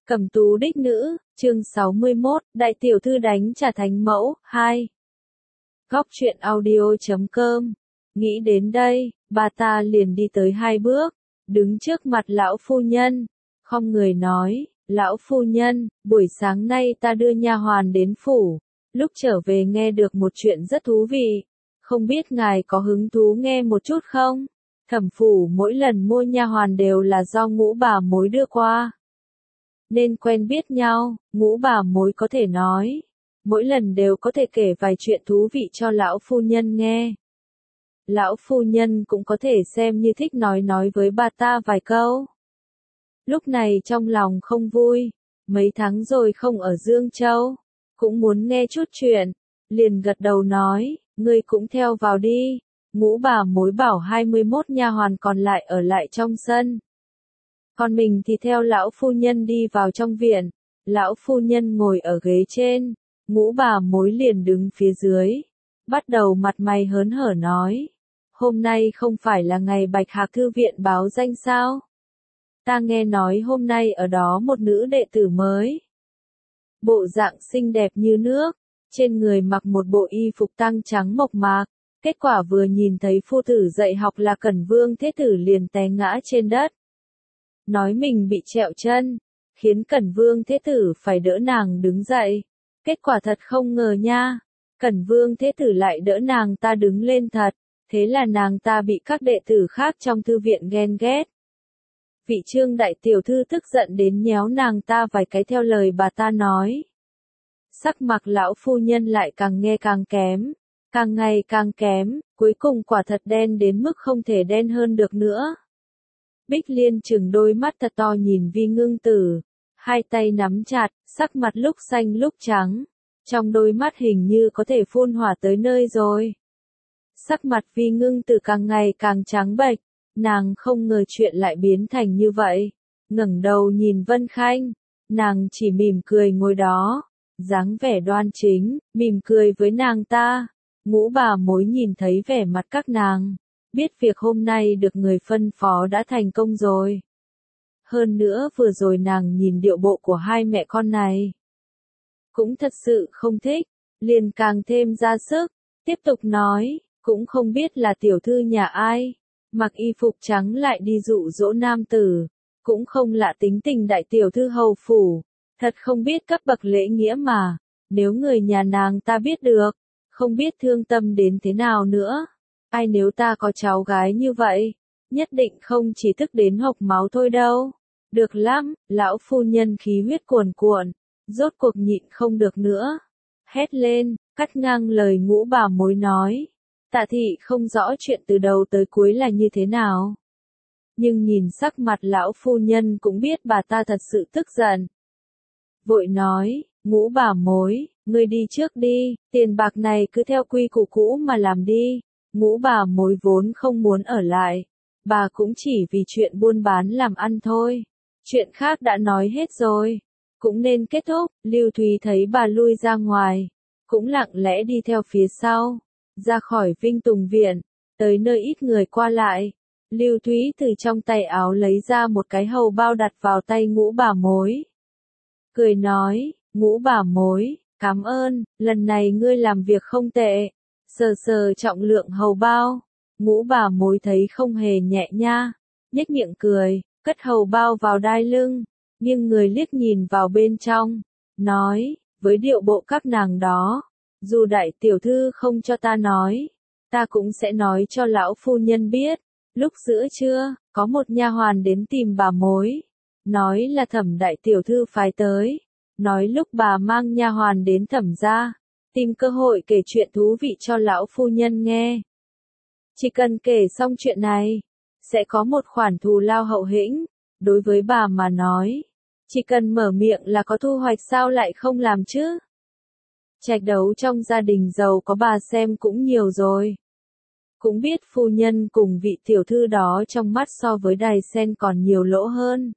Cẩm tú đích nữ, chương 61, đại tiểu thư đánh trả thánh mẫu, 2. Góc truyện audio.com. Nghĩ đến đây, bà ta liền đi tới 2 bước, đứng trước mặt lão phu nhân, khom người nói, lão phu nhân, buổi sáng nay ta đưa nha hoàn đến phủ, lúc trở về nghe được một chuyện rất thú vị, không biết ngài có hứng thú nghe một chút không? Thẩm phủ mỗi lần mua nha hoàn đều là do Ngũ bà mối đưa qua. Nên quen biết nhau, Ngũ bà mối có thể nói. Mỗi lần đều có thể kể vài chuyện thú vị cho lão phu nhân nghe. Lão phu nhân cũng có thể xem như thích nói với bà ta vài câu. Lúc này trong lòng không vui, mấy tháng rồi không ở Dương Châu, cũng muốn nghe chút chuyện, liền gật đầu nói, ngươi cũng theo vào đi. Ngũ bà mối bảo 21 nha hoàn còn lại ở lại trong sân. Còn mình thì theo lão phu nhân đi vào trong viện, lão phu nhân ngồi ở ghế trên, Ngũ bà mối liền đứng phía dưới, bắt đầu mặt mày hớn hở nói, hôm nay không phải là ngày Bạch Hạc thư viện báo danh sao? Ta nghe nói hôm nay ở đó một nữ đệ tử mới. Bộ dạng xinh đẹp như nước, trên người mặc một bộ y phục tang trắng mộc mạc, kết quả vừa nhìn thấy phu tử dạy học là Cẩn Vương Thế Tử liền té ngã trên đất. Nói mình bị trẹo chân, khiến Cẩn Vương Thế Tử phải đỡ nàng đứng dậy. Kết quả thật không ngờ nha, Cẩn Vương Thế Tử lại đỡ nàng ta đứng lên thật, thế là nàng ta bị các đệ tử khác trong thư viện ghen ghét. Vị Trương đại tiểu thư tức giận đến nhéo nàng ta vài cái theo lời bà ta nói. Sắc mặt lão phu nhân lại càng nghe càng kém, càng ngày càng kém, cuối cùng quả thật đen đến mức không thể đen hơn được nữa. Bích Liên trừng đôi mắt thật to nhìn Vi Ngưng Tử, hai tay nắm chặt, sắc mặt lúc xanh lúc trắng, trong đôi mắt hình như có thể phun hỏa tới nơi rồi. Sắc mặt Vi Ngưng Tử càng ngày càng trắng bệch, nàng không ngờ chuyện lại biến thành như vậy, ngẩng đầu nhìn Vân Khanh, nàng chỉ mỉm cười ngồi đó, dáng vẻ đoan chính, mỉm cười với nàng ta. Ngũ bà mối nhìn thấy vẻ mặt các nàng, biết việc hôm nay được người phân phó đã thành công rồi. Hơn nữa vừa rồi nàng nhìn điệu bộ của hai mẹ con này, cũng thật sự không thích, liền càng thêm ra sức, tiếp tục nói, cũng không biết là tiểu thư nhà ai, mặc y phục trắng lại đi dụ dỗ nam tử, cũng không lạ tính tình đại tiểu thư hầu phủ, thật không biết cấp bậc lễ nghĩa mà, nếu người nhà nàng ta biết được, không biết thương tâm đến thế nào nữa. Ai nếu ta có cháu gái như vậy, nhất định không chỉ tức đến hộc máu thôi đâu. Được lắm, lão phu nhân khí huyết cuồn cuộn, rốt cuộc nhịn không được nữa. Hét lên, cắt ngang lời Ngũ bà mối nói. Tạ thị không rõ chuyện từ đầu tới cuối là như thế nào. Nhưng nhìn sắc mặt lão phu nhân cũng biết bà ta thật sự tức giận. Vội nói, Ngũ bà mối, ngươi đi trước đi, tiền bạc này cứ theo quy củ cũ mà làm đi. Ngũ bà mối vốn không muốn ở lại, bà cũng chỉ vì chuyện buôn bán làm ăn thôi. Chuyện khác đã nói hết rồi, cũng nên kết thúc. Lưu Thúy thấy bà lui ra ngoài, cũng lặng lẽ đi theo phía sau, ra khỏi Vinh Tùng viện, tới nơi ít người qua lại. Lưu Thúy từ trong tay áo lấy ra một cái hầu bao đặt vào tay Ngũ bà mối. Cười nói, Ngũ bà mối, cảm ơn, lần này ngươi làm việc không tệ. Sờ sờ trọng lượng hầu bao, Ngũ bà mối thấy không hề nhẹ nha, nhếch miệng cười, cất hầu bao vào đai lưng, nhưng người liếc nhìn vào bên trong, nói, với điệu bộ các nàng đó, dù đại tiểu thư không cho ta nói, ta cũng sẽ nói cho lão phu nhân biết. Lúc giữa trưa, có một nha hoàn đến tìm bà mối, nói là Thẩm đại tiểu thư phái tới, nói lúc bà mang nha hoàn đến Thẩm gia, tìm cơ hội kể chuyện thú vị cho lão phu nhân nghe. Chỉ cần kể xong chuyện này, sẽ có một khoản thù lao hậu hĩnh, đối với bà mà nói, chỉ cần mở miệng là có thu hoạch sao lại không làm chứ. Trạch đấu trong gia đình giàu có bà xem cũng nhiều rồi. Cũng biết phu nhân cùng vị tiểu thư đó trong mắt so với đài sen còn nhiều lỗ hơn.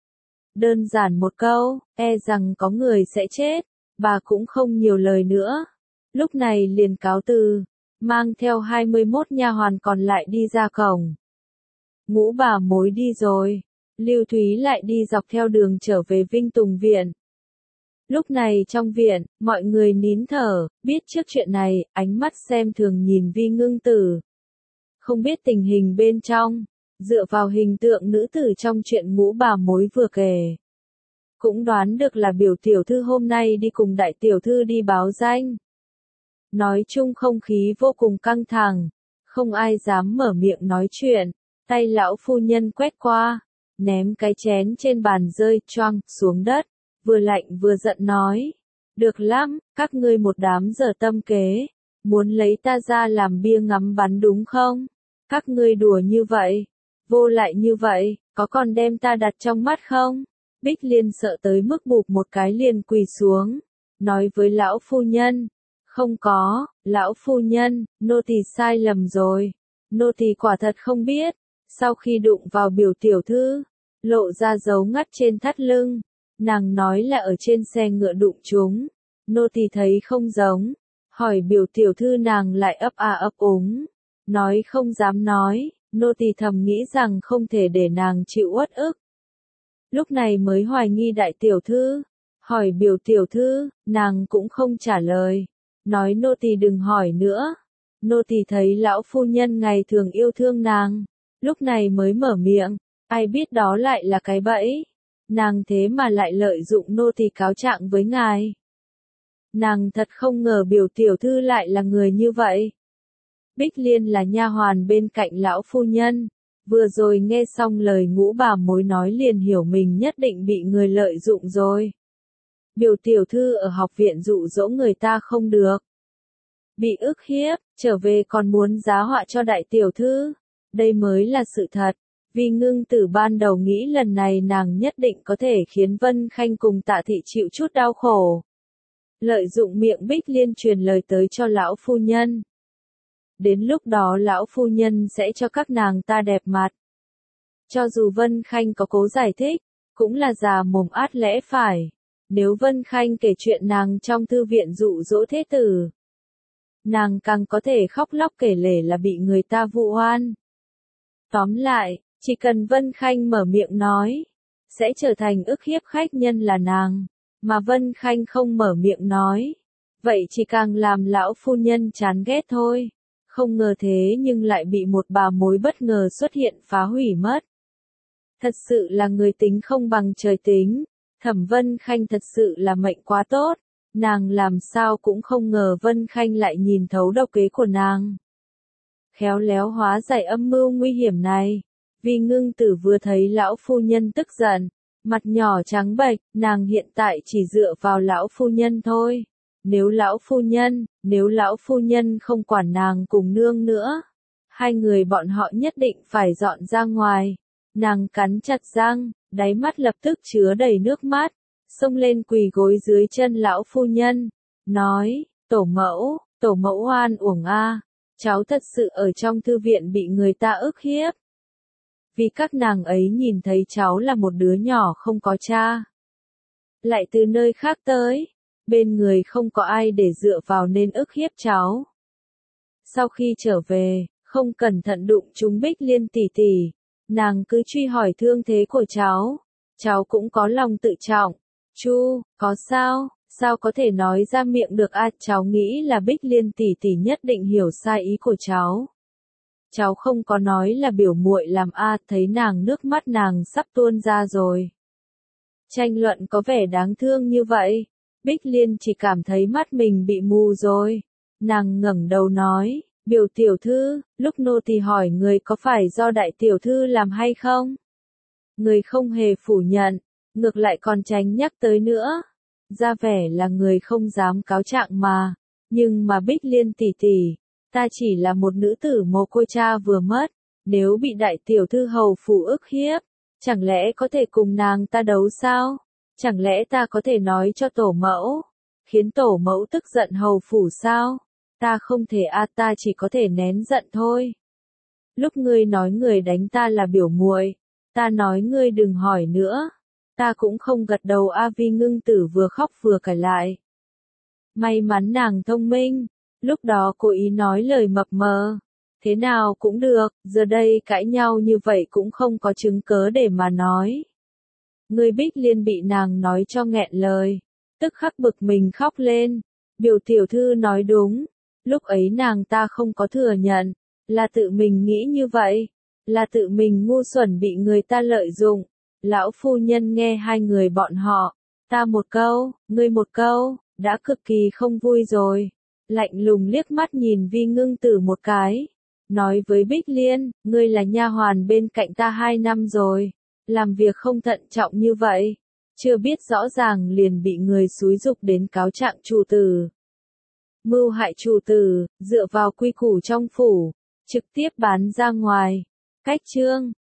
Đơn giản một câu, e rằng có người sẽ chết, bà cũng không nhiều lời nữa. Lúc này liền cáo từ, mang theo 21 nha hoàn còn lại đi ra cổng. Ngũ bà mối đi rồi, Lưu Thúy lại đi dọc theo đường trở về Vinh Tùng Viện. Lúc này trong viện, mọi người nín thở, biết trước chuyện này, ánh mắt xem thường nhìn Vi Ngưng Tử. Không biết tình hình bên trong, dựa vào hình tượng nữ tử trong chuyện Ngũ Bà Mối vừa kể. Cũng đoán được là biểu tiểu thư hôm nay đi cùng đại tiểu thư đi báo danh. Nói chung không khí vô cùng căng thẳng, không ai dám mở miệng nói chuyện, tay lão phu nhân quét qua, ném cái chén trên bàn rơi choang xuống đất, vừa lạnh vừa giận nói. Được lắm, các ngươi một đám dở tâm kế, muốn lấy ta ra làm bia ngắm bắn đúng không? Các ngươi đùa như vậy, vô lại như vậy, có còn đem ta đặt trong mắt không? Bích Liên sợ tới mức bụp một cái liền quỳ xuống, nói với lão phu nhân. Không có, lão phu nhân, nô tỳ sai lầm rồi. Nô tỳ quả thật không biết. Sau khi đụng vào biểu tiểu thư, lộ ra dấu ngắt trên thắt lưng. Nàng nói là ở trên xe ngựa đụng chúng. Nô tỳ thấy không giống. Hỏi biểu tiểu thư nàng lại ấp a ấp úng. Nói không dám nói, nô tỳ thầm nghĩ rằng không thể để nàng chịu uất ức. Lúc này mới hoài nghi đại tiểu thư. Hỏi biểu tiểu thư, nàng cũng không trả lời. Nói nô tỳ đừng hỏi nữa. Nô tỳ thấy lão phu nhân ngày thường yêu thương nàng. Lúc này mới mở miệng, ai biết đó lại là cái bẫy. Nàng thế mà lại lợi dụng nô tỳ cáo trạng với ngài. Nàng thật không ngờ biểu tiểu thư lại là người như vậy. Bích Liên là nha hoàn bên cạnh lão phu nhân. Vừa rồi nghe xong lời Ngũ Bà Mối nói liền hiểu mình nhất định bị người lợi dụng rồi. Biểu tiểu thư ở học viện dụ dỗ người ta không được. Bị ức hiếp, trở về còn muốn giá họa cho đại tiểu thư. Đây mới là sự thật. Vì Ngưng Tử ban đầu nghĩ lần này nàng nhất định có thể khiến Vân Khanh cùng Tạ Thị chịu chút đau khổ. Lợi dụng miệng Bích Liên truyền lời tới cho lão phu nhân. Đến lúc đó lão phu nhân sẽ cho các nàng ta đẹp mặt. Cho dù Vân Khanh có cố giải thích, cũng là già mồm át lẽ phải. Nếu Vân Khanh kể chuyện nàng trong thư viện dụ dỗ thế tử, nàng càng có thể khóc lóc kể lể là bị người ta vu oan. Tóm lại, chỉ cần Vân Khanh mở miệng nói, sẽ trở thành ức hiếp khách nhân là nàng, mà Vân Khanh không mở miệng nói, vậy chỉ càng làm lão phu nhân chán ghét thôi. Không ngờ thế nhưng lại bị một bà mối bất ngờ xuất hiện phá hủy mất. Thật sự là người tính không bằng trời tính. Thẩm Vân Khanh thật sự là mệnh quá tốt. Nàng làm sao cũng không ngờ Vân Khanh lại nhìn thấu độc kế của nàng. Khéo léo hóa giải âm mưu nguy hiểm này. Vì Ngưng Tử vừa thấy lão phu nhân tức giận, mặt nhỏ trắng bệch, nàng hiện tại chỉ dựa vào lão phu nhân thôi. Nếu lão phu nhân không quản nàng cùng nương nữa, hai người bọn họ nhất định phải dọn ra ngoài. Nàng cắn chặt răng, đáy mắt lập tức chứa đầy nước mắt, xông lên quỳ gối dưới chân lão phu nhân, nói, tổ mẫu oan uổng a, cháu thật sự ở trong thư viện bị người ta ức hiếp. Vì các nàng ấy nhìn thấy cháu là một đứa nhỏ không có cha, lại từ nơi khác tới, bên người không có ai để dựa vào nên ức hiếp cháu. Sau khi trở về, không cẩn thận đụng trúng Bích Liên tỷ tỷ, nàng cứ truy hỏi thương thế của cháu cũng có lòng tự trọng. Chu, có sao có thể nói ra miệng được à, cháu nghĩ là Bích Liên tỷ tỷ nhất định hiểu sai ý của cháu. Cháu không có nói là biểu muội làm a, thấy nàng nước mắt nàng sắp tuôn ra rồi. Tranh luận có vẻ đáng thương như vậy, Bích Liên chỉ cảm thấy mắt mình bị mù rồi. Nàng ngẩng đầu nói, biểu tiểu thư, lúc nô tỳ hỏi người có phải do đại tiểu thư làm hay không? Người không hề phủ nhận, ngược lại còn tránh nhắc tới nữa. Ra vẻ là người không dám cáo trạng mà. Nhưng mà Bích Liên tỷ tỷ, ta chỉ là một nữ tử mồ côi cha vừa mất. Nếu bị đại tiểu thư hầu phủ ức hiếp, chẳng lẽ có thể cùng nàng ta đấu sao? Chẳng lẽ ta có thể nói cho tổ mẫu, khiến tổ mẫu tức giận hầu phủ sao? Ta không thể a, ta chỉ có thể nén giận thôi. Lúc ngươi nói người đánh ta là biểu muội, ta nói ngươi đừng hỏi nữa. Ta cũng không gật đầu a. Vi Ngưng Tử vừa khóc vừa cãi lại. May mắn nàng thông minh, lúc đó cố ý nói lời mập mờ. Thế nào cũng được, giờ đây cãi nhau như vậy cũng không có chứng cớ để mà nói. Người Bích Liên bị nàng nói cho nghẹn lời, tức khắc bực mình khóc lên. Biểu tiểu thư nói đúng, lúc ấy nàng ta không có thừa nhận, là tự mình nghĩ như vậy, là tự mình ngu xuẩn bị người ta lợi dụng. Lão phu nhân nghe hai người bọn họ, ta một câu, ngươi một câu, đã cực kỳ không vui rồi. Lạnh lùng liếc mắt nhìn Vi Ngưng Tử một cái, nói với Bích Liên, ngươi là nha hoàn bên cạnh ta 2 năm rồi, làm việc không thận trọng như vậy, chưa biết rõ ràng liền bị người xúi giục đến cáo trạng chủ tử. Mưu hại chủ tử, dựa vào quy củ trong phủ, trực tiếp bán ra ngoài. Cách chương